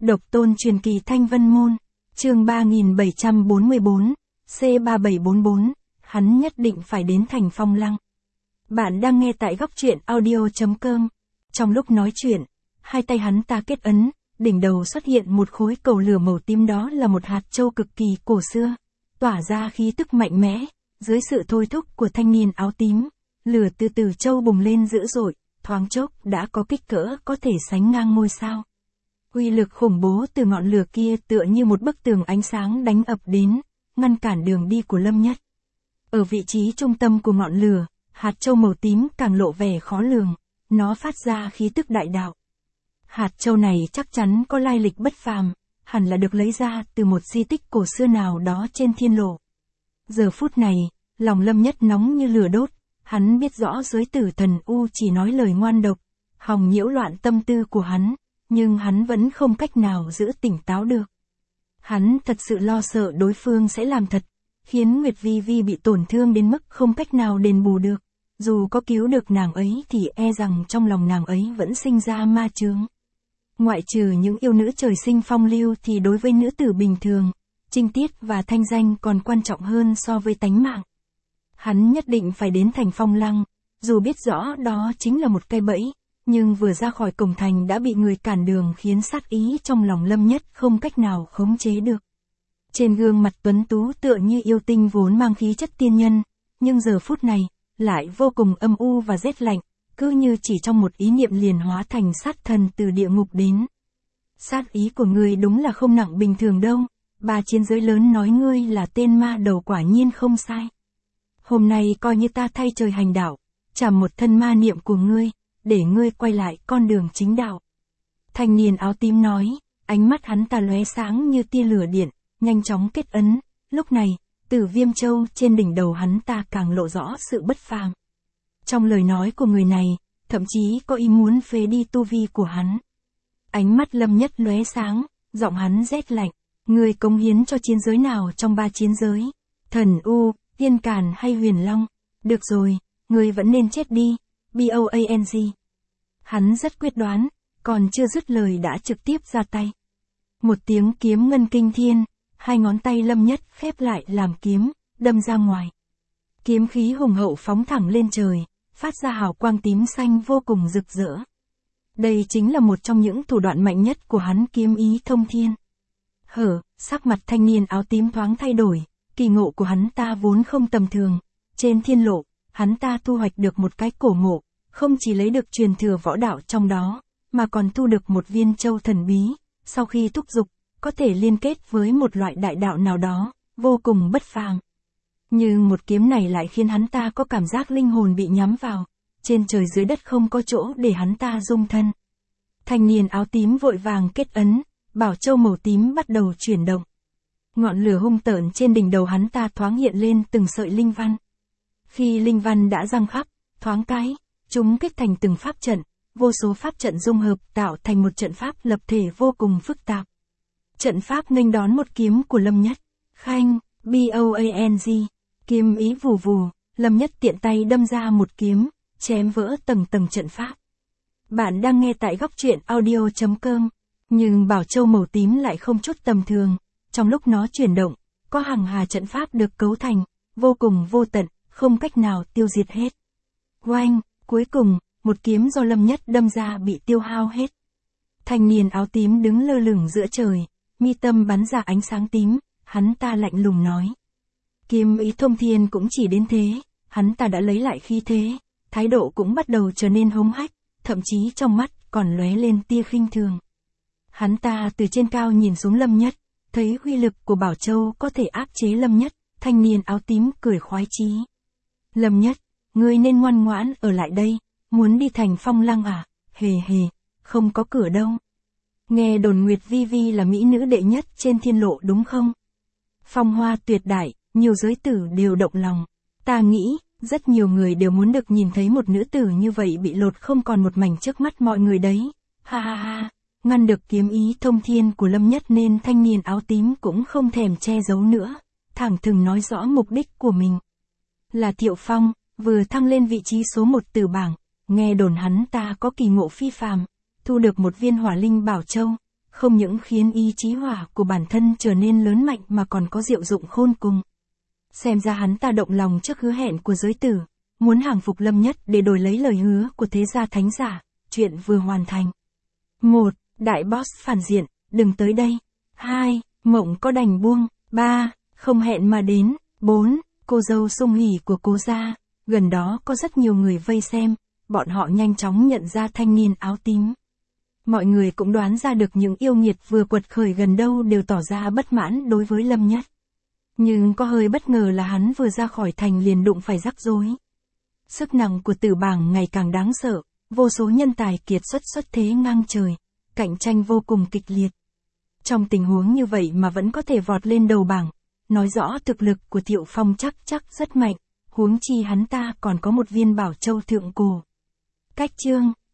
Độc tôn truyền kỳ Thanh Vân Môn, chương 3744, C3744, hắn nhất định phải đến thành Phong Lăng. Bạn đang nghe tại góc truyện audio.com. Trong lúc nói chuyện, hai tay hắn ta kết ấn, đỉnh đầu xuất hiện một khối cầu lửa màu tím, đó là một hạt châu cực kỳ cổ xưa, tỏa ra khí tức mạnh mẽ. Dưới sự thôi thúc của thanh niên áo tím, lửa từ từ châu bùng lên dữ dội, thoáng chốc đã có kích cỡ có thể sánh ngang ngôi sao. Uy lực khủng bố từ ngọn lửa kia tựa như một bức tường ánh sáng đánh ập đến, ngăn cản đường đi của Lâm Nhất. Ở vị trí trung tâm của ngọn lửa, hạt châu màu tím càng lộ vẻ khó lường, nó phát ra khí tức đại đạo. Hạt châu này chắc chắn có lai lịch bất phàm, hẳn là được lấy ra từ một di tích cổ xưa nào đó trên thiên lộ. Giờ phút này, lòng Lâm Nhất nóng như lửa đốt, hắn biết rõ giới tử thần U chỉ nói lời ngoan độc, hòng nhiễu loạn tâm tư của hắn, nhưng hắn vẫn không cách nào giữ tỉnh táo được. Hắn thật sự lo sợ đối phương sẽ làm thật, khiến Nguyệt Vi Vi bị tổn thương đến mức không cách nào đền bù được. Dù có cứu được nàng ấy thì e rằng trong lòng nàng ấy vẫn sinh ra ma chướng. Ngoại trừ những yêu nữ trời sinh phong lưu thì đối với nữ tử bình thường, trinh tiết và thanh danh còn quan trọng hơn so với tánh mạng. Hắn nhất định phải đến thành Phong Lăng, dù biết rõ đó chính là một cây bẫy, nhưng vừa ra khỏi cổng thành đã bị người cản đường khiến sát ý trong lòng Lâm Nhất không cách nào khống chế được. Trên gương mặt tuấn tú tựa như yêu tinh vốn mang khí chất tiên nhân, nhưng giờ phút này, lại vô cùng âm u và rét lạnh, cứ như chỉ trong một ý niệm liền hóa thành sát thần từ địa ngục đến. Sát ý của ngươi đúng là không nặng bình thường đâu, ba chiến giới lớn nói ngươi là tên ma đầu quả nhiên không sai. Hôm nay coi như ta thay trời hành đạo, trả một thân ma niệm của ngươi, để ngươi quay lại con đường chính đạo. Thanh niên áo tím nói, ánh mắt hắn ta lóe sáng như tia lửa điện, nhanh chóng kết ấn. Lúc này, từ Viêm Châu trên đỉnh đầu hắn ta càng lộ rõ sự bất phàm. Trong lời nói của người này, thậm chí có ý muốn phế đi tu vi của hắn. Ánh mắt Lâm Nhất lóe sáng, giọng hắn rét lạnh, ngươi cống hiến cho chiến giới nào trong ba chiến giới? Thần U, Tiên Càn hay Huyền Long? Được rồi, ngươi vẫn nên chết đi. BOANG. Hắn rất quyết đoán, còn chưa dứt lời đã trực tiếp ra tay. Một tiếng kiếm ngân kinh thiên, hai ngón tay Lâm Nhất khép lại làm kiếm, đâm ra ngoài. Kiếm khí hùng hậu phóng thẳng lên trời, phát ra hào quang tím xanh vô cùng rực rỡ. Đây chính là một trong những thủ đoạn mạnh nhất của hắn, kiếm ý thông thiên. Sắc mặt thanh niên áo tím thoáng thay đổi, kỳ ngộ của hắn ta vốn không tầm thường. Trên thiên lộ, hắn ta thu hoạch được một cái cổ mộ, không chỉ lấy được truyền thừa võ đạo trong đó, mà còn thu được một viên châu thần bí, sau khi thúc dục, có thể liên kết với một loại đại đạo nào đó, vô cùng bất phàm. Nhưng một kiếm này lại khiến hắn ta có cảm giác linh hồn bị nhắm vào, trên trời dưới đất không có chỗ để hắn ta dung thân. Thanh niên áo tím vội vàng kết ấn, bảo châu màu tím bắt đầu chuyển động. Ngọn lửa hung tợn trên đỉnh đầu hắn ta thoáng hiện lên từng sợi linh văn. Khi linh văn đã răng khắp, thoáng cái, chúng kết thành từng pháp trận, vô số pháp trận dung hợp tạo thành một trận pháp lập thể vô cùng phức tạp. Trận pháp nghênh đón một kiếm của Lâm Nhất. Khanh, BOANG, kiếm ý vù vù, Lâm Nhất tiện tay đâm ra một kiếm, chém vỡ tầng tầng trận pháp. Bạn đang nghe tại góc truyện audio.com, nhưng bảo châu màu tím lại không chút tầm thường, trong lúc nó chuyển động, có hàng hà trận pháp được cấu thành, vô cùng vô tận, không cách nào tiêu diệt hết. Oanh, cuối cùng, một kiếm do Lâm Nhất đâm ra bị tiêu hao hết. Thanh niên áo tím đứng lơ lửng giữa trời, mi tâm bắn ra ánh sáng tím, hắn ta lạnh lùng nói. Kiếm ý thông thiên cũng chỉ đến thế, hắn ta đã lấy lại khí thế, thái độ cũng bắt đầu trở nên hống hách, thậm chí trong mắt còn lóe lên tia khinh thường. Hắn ta từ trên cao nhìn xuống Lâm Nhất, thấy uy lực của Bảo Châu có thể áp chế Lâm Nhất, thanh niên áo tím cười khoái chí. Lâm Nhất, ngươi nên ngoan ngoãn ở lại đây, muốn đi thành Phong Lăng à? Hề hề, không có cửa đâu. Nghe đồn Nguyệt Vi Vi là mỹ nữ đệ nhất trên thiên lộ đúng không? Phong hoa tuyệt đại, nhiều giới tử đều động lòng. Ta nghĩ, rất nhiều người đều muốn được nhìn thấy một nữ tử như vậy bị lột không còn một mảnh trước mắt mọi người đấy. Ha ha ha, ngăn được kiếm ý thông thiên của Lâm Nhất nên thanh niên áo tím cũng không thèm che giấu nữa, thẳng thừng nói rõ mục đích của mình. Là Thiệu Phong, vừa thăng lên vị trí số 1 từ bảng, nghe đồn hắn ta có kỳ ngộ phi phàm, thu được một viên hỏa linh bảo châu, không những khiến ý chí hỏa của bản thân trở nên lớn mạnh mà còn có diệu dụng khôn cùng. Xem ra hắn ta động lòng trước hứa hẹn của giới tử, muốn hàng phục Lâm Nhất để đổi lấy lời hứa của thế gia thánh giả, chuyện vừa hoàn thành. 1. Đại boss phản diện, đừng tới đây. 2. Mộng có đành buông. 3. Không hẹn mà đến. 4. Cô dâu sung hỉ của cố gia. Gần đó có rất nhiều người vây xem, bọn họ nhanh chóng nhận ra thanh niên áo tím. Mọi người cũng đoán ra được những yêu nghiệt vừa quật khởi gần đâu đều tỏ ra bất mãn đối với Lâm Nhất. Nhưng có hơi bất ngờ là hắn vừa ra khỏi thành liền đụng phải rắc rối. Sức nặng của Tử Bảng ngày càng đáng sợ, vô số nhân tài kiệt xuất thế ngang trời, cạnh tranh vô cùng kịch liệt. Trong tình huống như vậy mà vẫn có thể vọt lên đầu bảng, nói rõ thực lực của Thiệu Phong chắc rất mạnh, huống chi hắn ta còn có một viên bảo châu thượng cổ. Cách chương